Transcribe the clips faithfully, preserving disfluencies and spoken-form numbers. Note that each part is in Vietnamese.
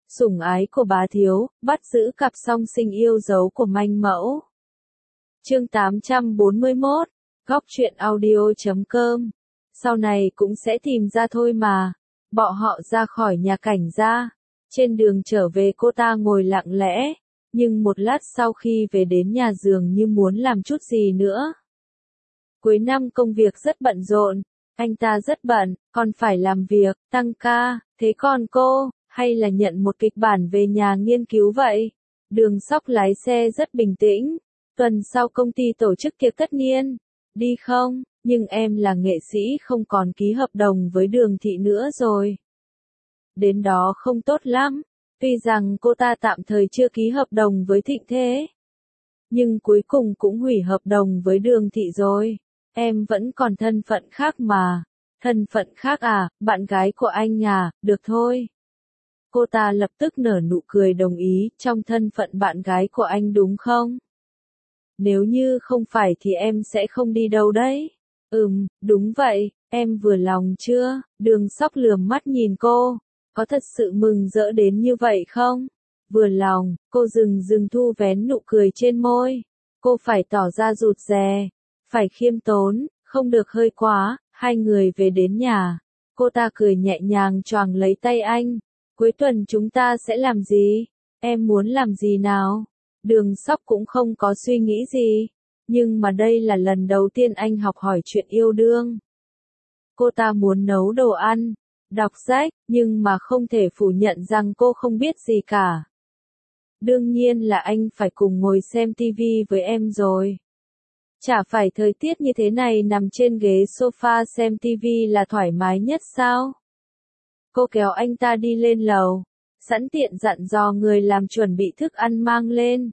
Sủng ái của bá thiếu, bắt giữ cặp song sinh yêu dấu của manh mẫu. Chương tám trăm bốn mươi mốt, góc truyện audio chấm com. Sau này cũng sẽ tìm ra thôi mà. Bỏ họ ra khỏi nhà cảnh gia. Trên đường trở về cô ta ngồi lặng lẽ, nhưng một lát sau khi về đến nhà dường như muốn làm chút gì nữa. Cuối năm công việc rất bận rộn, anh ta rất bận, còn phải làm việc, tăng ca, thế còn cô, hay là nhận một kịch bản về nhà nghiên cứu vậy? Đường Sóc lái xe rất bình tĩnh, tuần sau công ty tổ chức tiệc tất niên, đi không? Nhưng em là nghệ sĩ không còn ký hợp đồng với Đường Thị nữa rồi. Đến đó không tốt lắm, tuy rằng cô ta tạm thời chưa ký hợp đồng với Thịnh Thế, nhưng cuối cùng cũng hủy hợp đồng với Đường Thị rồi. Em vẫn còn thân phận khác mà. Thân phận khác à, bạn gái của anh à, được thôi. Cô ta lập tức nở nụ cười đồng ý, trong thân phận bạn gái của anh đúng không? Nếu như không phải thì em sẽ không đi đâu đấy. Ừm, đúng vậy, em vừa lòng chưa? Đường Sóc lườm mắt nhìn cô, có thật sự mừng rỡ đến như vậy không? Vừa lòng, cô dừng dừng thu vén nụ cười trên môi. Cô phải tỏ ra rụt rè, phải khiêm tốn, không được hơi quá. Hai người về đến nhà, cô ta cười nhẹ nhàng choàng lấy tay anh. Cuối tuần chúng ta sẽ làm gì? Em muốn làm gì nào? Đường Sóc cũng không có suy nghĩ gì, nhưng mà đây là lần đầu tiên anh học hỏi chuyện yêu đương. Cô ta muốn nấu đồ ăn, đọc sách, nhưng mà không thể phủ nhận rằng cô không biết gì cả. Đương nhiên là anh phải cùng ngồi xem tivi với em rồi. Chả phải thời tiết như thế này nằm trên ghế sofa xem tivi là thoải mái nhất sao? Cô kéo anh ta đi lên lầu, sẵn tiện dặn dò người làm chuẩn bị thức ăn mang lên.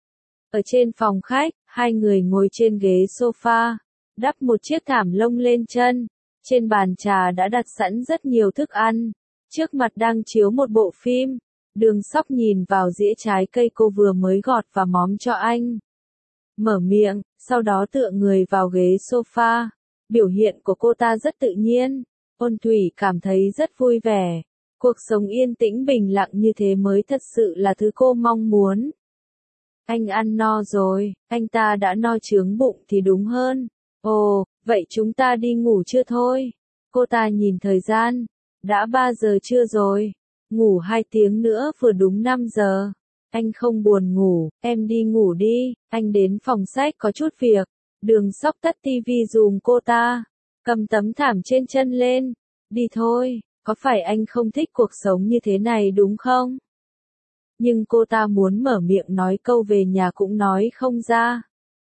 Ở trên phòng khách, hai người ngồi trên ghế sofa, đắp một chiếc thảm lông lên chân. Trên bàn trà đã đặt sẵn rất nhiều thức ăn. Trước mặt đang chiếu một bộ phim. Đường Sóc nhìn vào dĩa trái cây cô vừa mới gọt và móm cho anh. Mở miệng, sau đó tựa người vào ghế sofa. Biểu hiện của cô ta rất tự nhiên. Ôn Thủy cảm thấy rất vui vẻ. Cuộc sống yên tĩnh bình lặng như thế mới thật sự là thứ cô mong muốn. Anh ăn no rồi, anh ta đã no chướng bụng thì đúng hơn. Ồ, vậy chúng ta đi ngủ chưa thôi? Cô ta nhìn thời gian. Đã ba giờ trưa rồi. Ngủ hai tiếng nữa vừa đúng năm giờ. Anh không buồn ngủ, em đi ngủ đi, anh đến phòng sách có chút việc. Đường Sóc tắt tivi dùm cô ta, cầm tấm thảm trên chân lên. Đi thôi, có phải anh không thích cuộc sống như thế này đúng không? Nhưng cô ta muốn mở miệng nói câu về nhà cũng nói không ra.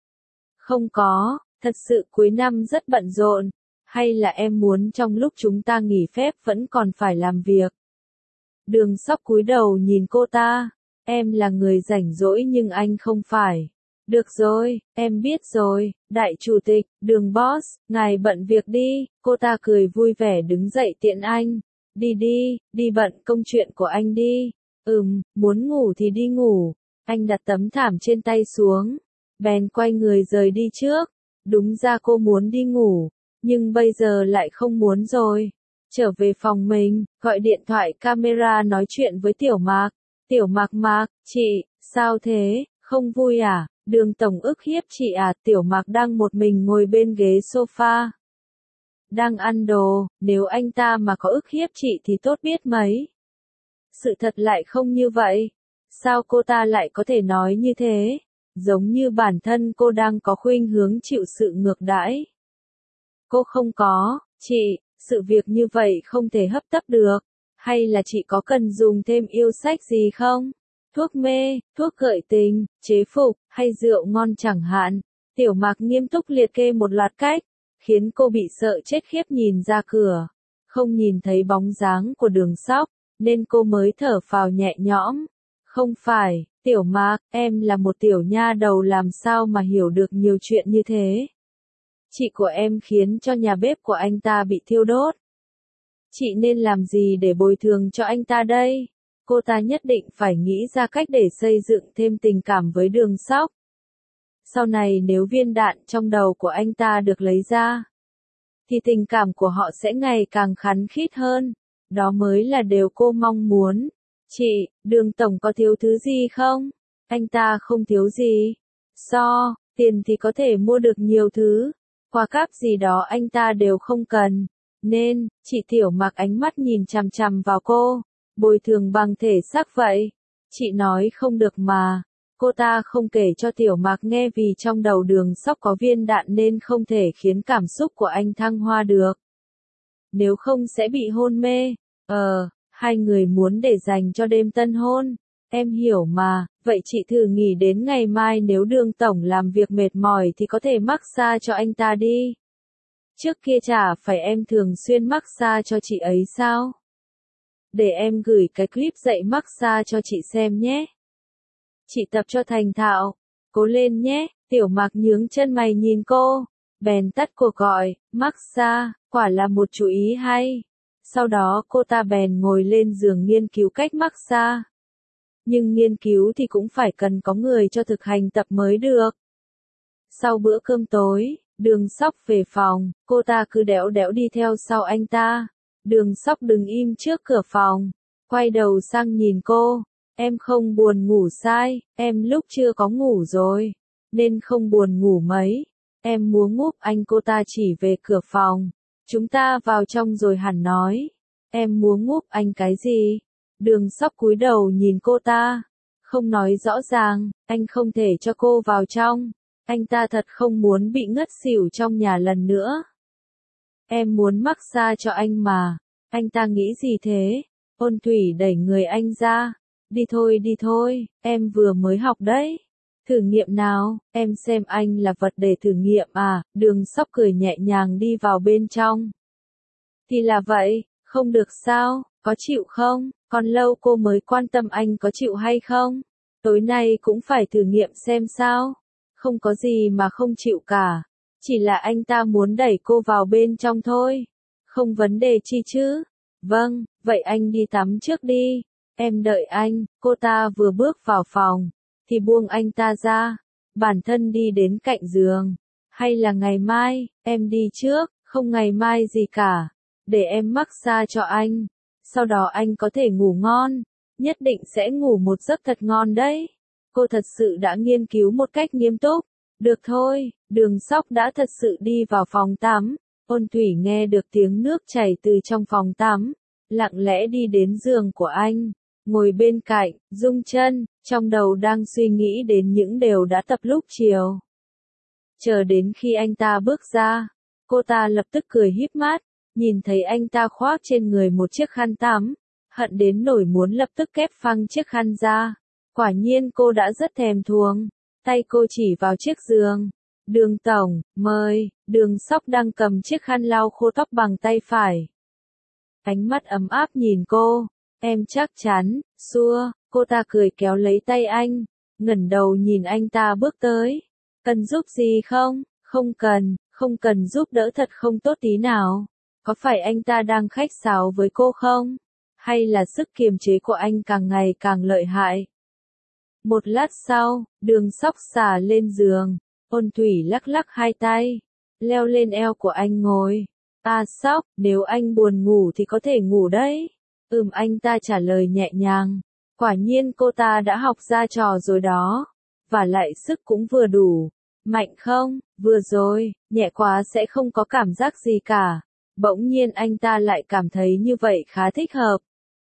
Không có, thật sự cuối năm rất bận rộn. Hay là em muốn trong lúc chúng ta nghỉ phép vẫn còn phải làm việc? Đường Sóc cúi đầu nhìn cô ta. Em là người rảnh rỗi nhưng anh không phải. Được rồi, em biết rồi, đại chủ tịch, Đường boss, ngài bận việc đi. Cô ta cười vui vẻ đứng dậy tiện anh. Đi đi, đi bận công chuyện của anh đi. Ừm, muốn ngủ thì đi ngủ. Anh đặt tấm thảm trên tay xuống. Bèn quay người rời đi trước. Đúng ra cô muốn đi ngủ, nhưng bây giờ lại không muốn rồi. Trở về phòng mình, gọi điện thoại camera nói chuyện với Tiểu Mạc. Tiểu Mạc Mạc, chị, sao thế, không vui à? Đường Tổng ức hiếp chị à? Tiểu Mạc đang một mình ngồi bên ghế sofa. Đang ăn đồ, nếu anh ta mà có ức hiếp chị thì tốt biết mấy. Sự thật lại không như vậy. Sao cô ta lại có thể nói như thế? Giống như bản thân cô đang có khuynh hướng chịu sự ngược đãi. Cô không có, chị, sự việc như vậy không thể hấp tấp được. Hay là chị có cần dùng thêm yêu sách gì không? Thuốc mê, thuốc gợi tình, chế phục, hay rượu ngon chẳng hạn. Tiểu Mạc nghiêm túc liệt kê một loạt cách, khiến cô bị sợ chết khiếp nhìn ra cửa. Không nhìn thấy bóng dáng của Đường Sóc, nên cô mới thở phào nhẹ nhõm. Không phải, Tiểu Mạc, em là một tiểu nha đầu làm sao mà hiểu được nhiều chuyện như thế. Chị của em khiến cho nhà bếp của anh ta bị thiêu đốt. Chị nên làm gì để bồi thường cho anh ta đây? Cô ta nhất định phải nghĩ ra cách để xây dựng thêm tình cảm với Đường Sóc. Sau này nếu viên đạn trong đầu của anh ta được lấy ra, thì tình cảm của họ sẽ ngày càng khăng khít hơn. Đó mới là điều cô mong muốn. Chị, Đường tổng có thiếu thứ gì không? Anh ta không thiếu gì. So, tiền thì có thể mua được nhiều thứ. Quà cáp gì đó anh ta đều không cần. Nên, chị Tiểu Mặc ánh mắt nhìn chằm chằm vào cô. Bồi thường bằng thể xác vậy. Chị nói không được mà. Cô ta không kể cho Tiểu Mặc nghe vì trong đầu Đường Sóc có viên đạn nên không thể khiến cảm xúc của anh thăng hoa được. Nếu không sẽ bị hôn mê. Ờ, hai người muốn để dành cho đêm tân hôn. Em hiểu mà, vậy chị thử nghỉ đến ngày mai, nếu Đường tổng làm việc mệt mỏi thì có thể massage cho anh ta đi. Trước kia chả phải em thường xuyên massage cho chị ấy sao? Để em gửi cái clip dạy massage cho chị xem nhé. Chị tập cho thành thạo. Cố lên nhé. Tiểu Mặc nhướng chân mày nhìn cô. Bèn tắt cuộc gọi. Massage, quả là một chú ý hay. Sau đó cô ta bèn ngồi lên giường nghiên cứu cách massage. Nhưng nghiên cứu thì cũng phải cần có người cho thực hành tập mới được. Sau bữa cơm tối, Đường Sóc về phòng, cô ta cứ đẽo đẽo đi theo sau anh ta. Đường Sóc đứng im trước cửa phòng, quay đầu sang nhìn cô. Em không buồn ngủ sai, em lúc chưa có ngủ rồi, nên không buồn ngủ mấy. Em muốn ngúp anh, cô ta chỉ về cửa phòng. Chúng ta vào trong rồi hẳn nói. Em muốn ngúp anh cái gì? Đường Sóc cúi đầu nhìn cô ta. Không nói rõ ràng, anh không thể cho cô vào trong. Anh ta thật không muốn bị ngất xỉu trong nhà lần nữa. Em muốn massage cho anh mà. Anh ta nghĩ gì thế? Ôn Thủy đẩy người anh ra. Đi thôi đi thôi, em vừa mới học đấy. Thử nghiệm nào, em xem anh là vật để thử nghiệm à? Đường Sóc cười nhẹ nhàng đi vào bên trong. Thì là vậy, không được sao, có chịu không? Còn lâu cô mới quan tâm anh có chịu hay không? Tối nay cũng phải thử nghiệm xem sao. Không có gì mà không chịu cả. Chỉ là anh ta muốn đẩy cô vào bên trong thôi. Không vấn đề chi chứ? Vâng, vậy anh đi tắm trước đi. Em đợi anh. Cô ta vừa bước vào phòng, thì buông anh ta ra. Bản thân đi đến cạnh giường. Hay là ngày mai, em đi trước, không ngày mai gì cả. Để em massage cho anh. Sau đó anh có thể ngủ ngon. Nhất định sẽ ngủ một giấc thật ngon đấy. Cô thật sự đã nghiên cứu một cách nghiêm túc. Được thôi, Đường Sóc đã thật sự đi vào phòng tắm. Ôn Thủy nghe được tiếng nước chảy từ trong phòng tắm. Lặng lẽ đi đến giường của anh. Ngồi bên cạnh, rung chân, trong đầu đang suy nghĩ đến những điều đã tập lúc chiều. Chờ đến khi anh ta bước ra, cô ta lập tức cười híp mắt, nhìn thấy anh ta khoác trên người một chiếc khăn tắm, hận đến nỗi muốn lập tức kép phăng chiếc khăn ra. Quả nhiên cô đã rất thèm thuồng. Tay cô chỉ vào chiếc giường. Đường tổng, mời. Đường Sóc đang cầm chiếc khăn lau khô tóc bằng tay phải. Ánh mắt ấm áp nhìn cô. Em chắc chắn, xua. Cô ta cười kéo lấy tay anh, ngẩng đầu nhìn anh ta bước tới. Cần giúp gì không? Không cần, không cần giúp đỡ, thật không tốt tí nào. Có phải anh ta đang khách sáo với cô không? Hay là sức kiềm chế của anh càng ngày càng lợi hại? Một lát sau, Đường Sóc xả lên giường. Ôn Thủy lắc lắc hai tay, leo lên eo của anh ngồi. À Sóc, nếu anh buồn ngủ thì có thể ngủ đấy. Ừm, anh ta trả lời nhẹ nhàng. Quả nhiên cô ta đã học ra trò rồi đó. Và lại sức cũng vừa đủ. Mạnh không? Vừa rồi, nhẹ quá sẽ không có cảm giác gì cả. Bỗng nhiên anh ta lại cảm thấy như vậy khá thích hợp.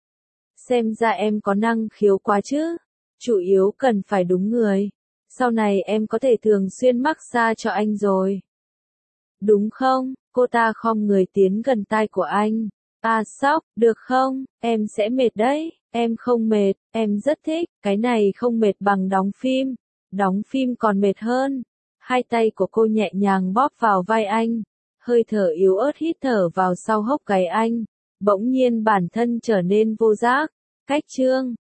Xem ra em có năng khiếu quá chứ. Chủ yếu cần phải đúng người. Sau này em có thể thường xuyên massage cho anh rồi. Đúng không? Cô ta khom người tiến gần tai của anh. À Sóc, được không? Em sẽ mệt đấy. Em không mệt, em rất thích. Cái này không mệt bằng đóng phim. Đóng phim còn mệt hơn. Hai tay của cô nhẹ nhàng bóp vào vai anh. Hơi thở yếu ớt hít thở vào sau hốc gáy anh. Bỗng nhiên bản thân trở nên vô giác. Cách chương